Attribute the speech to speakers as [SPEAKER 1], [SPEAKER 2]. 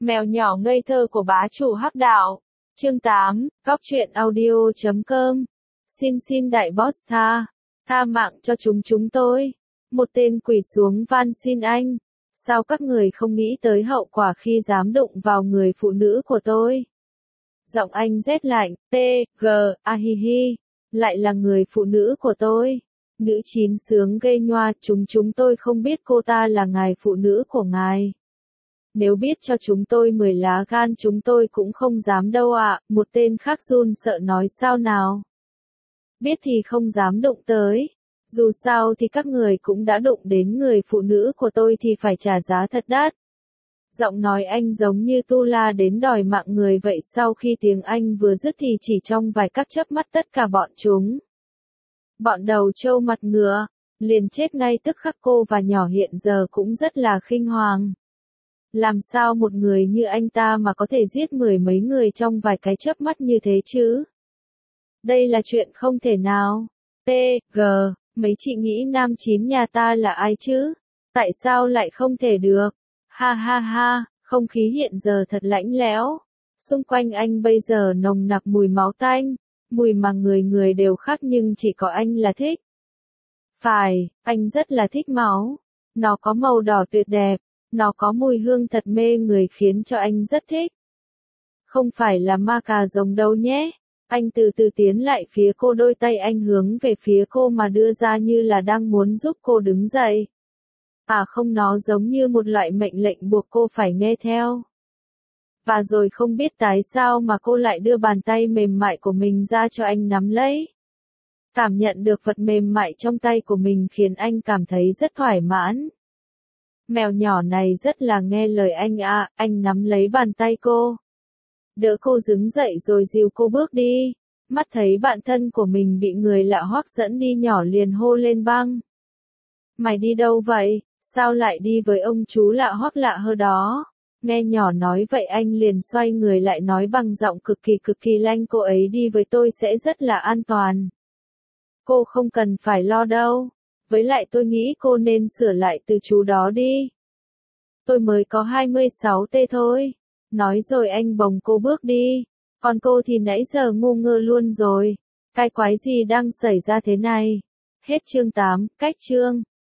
[SPEAKER 1] Mèo nhỏ ngây thơ của bá chủ hắc đạo. Chương 8, Góc truyện audio.com. Xin đại boss tha mạng cho chúng tôi. Một tên quỳ xuống van xin anh. Sao các người không nghĩ tới hậu quả khi dám đụng vào người phụ nữ của tôi? Giọng anh rét lạnh, hi. Lại là người phụ nữ của tôi. Nữ chín sướng gây nhoa, chúng tôi không biết cô ta là ngài phụ nữ của ngài. Nếu biết cho chúng tôi 10 lá gan chúng tôi cũng không dám đâu ạ, một tên khác run sợ nói sao nào. Biết thì không dám đụng tới. Dù sao thì các người cũng đã đụng đến người phụ nữ của tôi thì phải trả giá thật đắt. Giọng nói anh giống như tu la đến đòi mạng người vậy. Sau khi tiếng anh vừa dứt thì chỉ trong vài các chớp mắt tất cả bọn chúng. Bọn đầu trâu mặt ngựa, liền chết ngay tức khắc. Cô và nhỏ hiện giờ cũng rất là khinh hoàng. Làm sao một người như anh ta mà có thể giết 10 mấy người trong vài cái chớp mắt như thế chứ? Đây là chuyện không thể nào. Mấy chị nghĩ nam chín nhà ta là ai chứ? Tại sao lại không thể được? Ha, không khí hiện giờ thật lạnh lẽo. Xung quanh anh bây giờ nồng nặc mùi máu tanh, mùi mà người đều khác nhưng chỉ có anh là thích. Phải, anh rất là thích máu. Nó có màu đỏ tuyệt đẹp, nó có mùi hương thật mê người khiến cho anh rất thích. Không phải là ma cà rồng đâu nhé. Anh từ từ tiến lại phía cô, đôi tay anh hướng về phía cô mà đưa ra như là đang muốn giúp cô đứng dậy. Không, nó giống như một loại mệnh lệnh buộc cô phải nghe theo. Và rồi không biết tại sao mà cô lại đưa bàn tay mềm mại của mình ra cho anh nắm lấy. Cảm nhận được vật mềm mại trong tay của mình khiến anh cảm thấy rất thoải mãn. Mèo nhỏ này rất là nghe lời anh anh nắm lấy bàn tay cô. Đỡ cô đứng dậy rồi dìu cô bước đi. Mắt thấy bạn thân của mình bị người lạ hoắc dẫn đi, nhỏ liền hô lên băng. Mày đi đâu vậy? Sao lại đi với ông chú lạ hoắc lạ hơ đó? Nghe nhỏ nói vậy anh liền xoay người lại nói bằng giọng cực kỳ lanh, cô ấy đi với tôi sẽ rất là an toàn. Cô không cần phải lo đâu. Với lại tôi nghĩ cô nên sửa lại từ chú đó đi. Tôi mới có 26 tê thôi. Nói rồi anh bồng cô bước đi. Còn cô thì nãy giờ ngu ngơ luôn rồi. Cái quái gì đang xảy ra thế này? Hết chương 8, cách chương.